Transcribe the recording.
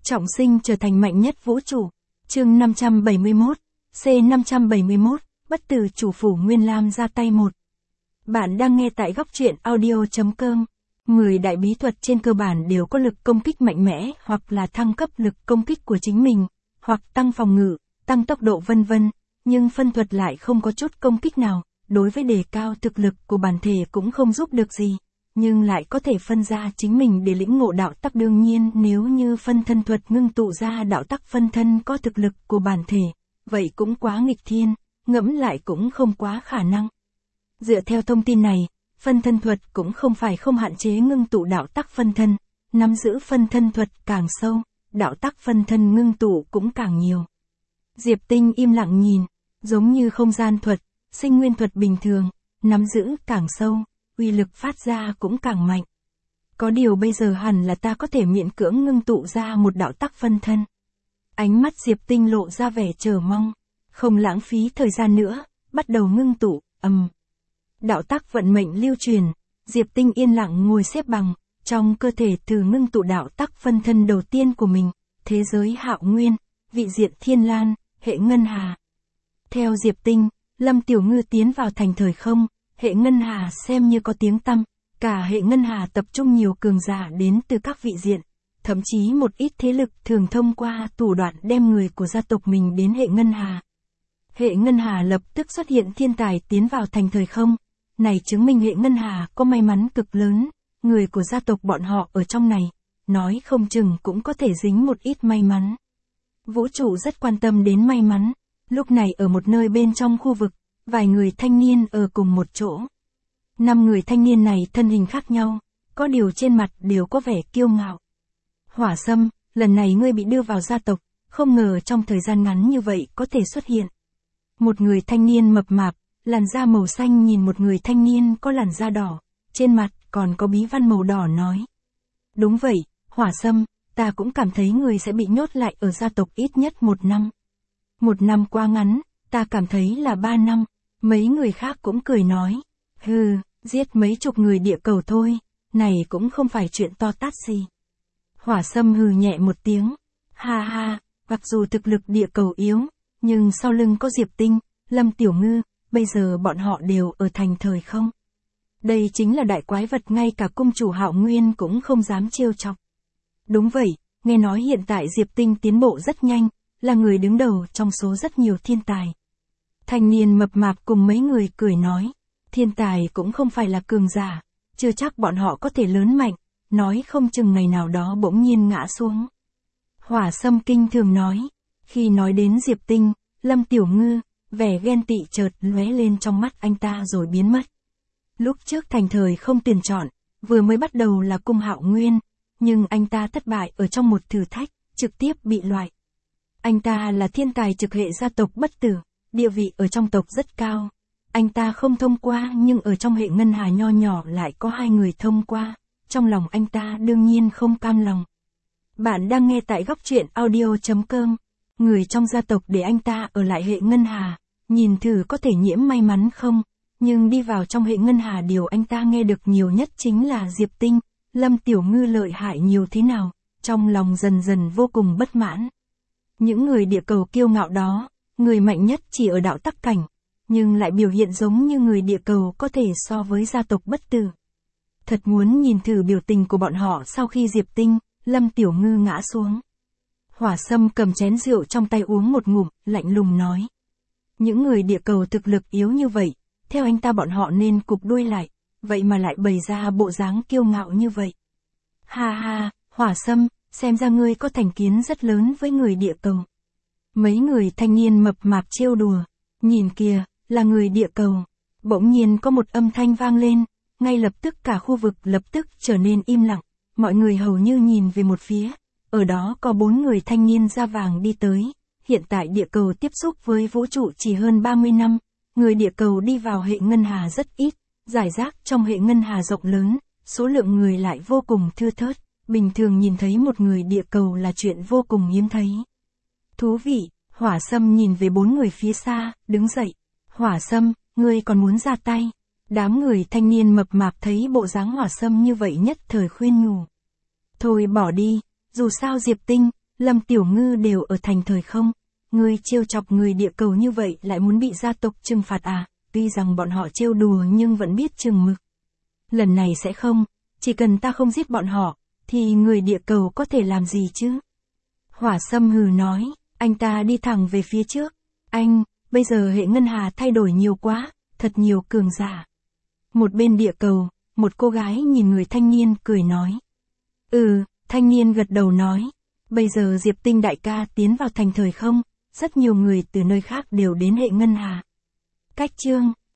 Trọng sinh trở thành mạnh nhất vũ trụ. Chương 571, C571, bất tử chủ phủ Nguyên Lam ra tay 1. Bạn đang nghe tại góc truyện audio.com. 10 đại bí thuật trên cơ bản đều có lực công kích mạnh mẽ hoặc là thăng cấp lực công kích của chính mình, hoặc tăng phòng ngự, tăng tốc độ vân vân, nhưng phân thuật lại không có chút công kích nào, đối với đề cao thực lực của bản thể cũng không giúp được gì, nhưng lại có thể phân ra chính mình để lĩnh ngộ đạo tắc. Đương nhiên nếu như phân thân thuật ngưng tụ ra đạo tắc phân thân có thực lực của bản thể, vậy cũng quá nghịch thiên, ngẫm lại cũng không quá khả năng. Dựa theo thông tin này, phân thân thuật cũng không phải không hạn chế ngưng tụ đạo tắc phân thân, nắm giữ phân thân thuật càng sâu, đạo tắc phân thân ngưng tụ cũng càng nhiều. Diệp Tinh im lặng nhìn, giống như không gian thuật, sinh nguyên thuật bình thường, nắm giữ càng sâu, uy lực phát ra cũng càng mạnh. Có điều bây giờ hẳn là ta có thể miễn cưỡng ngưng tụ ra một đạo tắc phân thân. Ánh mắt Diệp Tinh lộ ra vẻ chờ mong, không lãng phí thời gian nữa, bắt đầu ngưng tụ, đạo tắc vận mệnh lưu truyền, Diệp Tinh yên lặng ngồi xếp bằng, trong cơ thể thử ngưng tụ đạo tắc phân thân đầu tiên của mình, thế giới Hạo Nguyên, vị diện Thiên Lan, hệ ngân hà. Theo Diệp Tinh, Lâm Tiểu Ngư tiến vào thành thời không, hệ ngân hà xem như có tiếng tăm, cả hệ ngân hà tập trung nhiều cường giả đến từ các vị diện, thậm chí một ít thế lực thường thông qua thủ đoạn đem người của gia tộc mình đến hệ ngân hà. Hệ ngân hà lập tức xuất hiện thiên tài tiến vào thành thời không, này chứng minh hệ ngân hà có may mắn cực lớn, người của gia tộc bọn họ ở trong này, nói không chừng cũng có thể dính một ít may mắn. Vũ trụ rất quan tâm đến may mắn, lúc này ở một nơi bên trong khu vực, vài người thanh niên ở cùng một chỗ. 5 người thanh niên này thân hình khác nhau, có điều trên mặt đều có vẻ kiêu ngạo. Hỏa Sâm, lần này ngươi bị đưa vào gia tộc, không ngờ trong thời gian ngắn như vậy có thể xuất hiện. Một người thanh niên mập mạp, làn da màu xanh nhìn một người thanh niên có làn da đỏ, trên mặt còn có bí văn màu đỏ nói. Đúng vậy, Hỏa Sâm, ta cũng cảm thấy người sẽ bị nhốt lại ở gia tộc ít nhất 1 năm. 1 năm quá ngắn, ta cảm thấy là 3 năm. Mấy người khác cũng cười nói, giết mấy chục người địa cầu thôi, này cũng không phải chuyện to tát gì. Hỏa Sâm hừ nhẹ một tiếng, ha, mặc dù thực lực địa cầu yếu, nhưng sau lưng có Diệp Tinh, Lâm Tiểu Ngư, bây giờ bọn họ đều ở thành thời không. Đây chính là đại quái vật ngay cả cung chủ Hạo Nguyên cũng không dám trêu chọc. Đúng vậy, nghe nói hiện tại Diệp Tinh tiến bộ rất nhanh, là người đứng đầu trong số rất nhiều thiên tài. Thanh niên mập mạp cùng mấy người cười nói, thiên tài cũng không phải là cường giả, chưa chắc bọn họ có thể lớn mạnh, nói không chừng ngày nào đó bỗng nhiên ngã xuống. Hỏa Sâm kinh thường nói, khi nói đến Diệp Tinh, Lâm Tiểu Ngư, vẻ ghen tị chợt lóe lên trong mắt anh ta rồi biến mất. Lúc trước thành thời không tuyển chọn, vừa mới bắt đầu là cung Hạo Nguyên, nhưng anh ta thất bại ở trong một thử thách, trực tiếp bị loại. Anh ta là thiên tài trực hệ gia tộc bất tử, địa vị ở trong tộc rất cao. Anh ta không thông qua nhưng ở trong hệ ngân hà nho nhỏ lại có 2 người thông qua, trong lòng anh ta đương nhiên không cam lòng. Bạn đang nghe tại góc truyện audio.com, người trong gia tộc để anh ta ở lại hệ ngân hà, nhìn thử có thể nhiễm may mắn không, nhưng đi vào trong hệ ngân hà điều anh ta nghe được nhiều nhất chính là Diệp Tinh, Lâm Tiểu Ngư lợi hại nhiều thế nào, trong lòng dần dần vô cùng bất mãn. Những người địa cầu kiêu ngạo đó, người mạnh nhất chỉ ở đạo tắc cảnh, nhưng lại biểu hiện giống như người địa cầu có thể so với gia tộc bất tử. Thật muốn nhìn thử biểu tình của bọn họ sau khi Diệp Tinh, Lâm Tiểu Ngư ngã xuống. Hỏa Sâm cầm chén rượu trong tay uống một ngụm, lạnh lùng nói. Những người địa cầu thực lực yếu như vậy, theo anh ta bọn họ nên cụp đuôi lại, vậy mà lại bày ra bộ dáng kiêu ngạo như vậy. Ha, Hỏa Sâm, xem ra ngươi có thành kiến rất lớn với người địa cầu. Mấy người thanh niên mập mạp trêu đùa, nhìn kìa, là người địa cầu. Bỗng nhiên có một âm thanh vang lên, ngay lập tức cả khu vực lập tức trở nên im lặng, mọi người hầu như nhìn về một phía, ở đó có 4 người thanh niên da vàng đi tới. Hiện tại địa cầu tiếp xúc với vũ trụ chỉ hơn 30 năm, người địa cầu đi vào hệ ngân hà rất ít, giải rác trong hệ ngân hà rộng lớn, số lượng người lại vô cùng thưa thớt, bình thường nhìn thấy một người địa cầu là chuyện vô cùng hiếm thấy. Thú vị, Hỏa Sâm nhìn về 4 người phía xa, đứng dậy. Hỏa Sâm, ngươi còn muốn ra tay? Đám người thanh niên mập mạp thấy bộ dáng Hỏa Sâm như vậy nhất thời khuyên nhủ. Thôi bỏ đi, dù sao Diệp Tinh, Lâm Tiểu Ngư đều ở thành thời không. Ngươi trêu chọc người địa cầu như vậy lại muốn bị gia tộc trừng phạt à? Tuy rằng bọn họ trêu đùa nhưng vẫn biết chừng mực. Lần này sẽ không, chỉ cần ta không giết bọn họ, thì người địa cầu có thể làm gì chứ? Hỏa Sâm hừ nói, anh ta đi thẳng về phía trước. Anh, bây giờ hệ ngân hà thay đổi nhiều quá, thật nhiều cường giả. Một bên địa cầu, một cô gái nhìn người thanh niên cười nói. Thanh niên gật đầu nói. Bây giờ Diệp Tinh đại ca tiến vào thành thời không, rất nhiều người từ nơi khác đều đến hệ ngân hà. Cách chương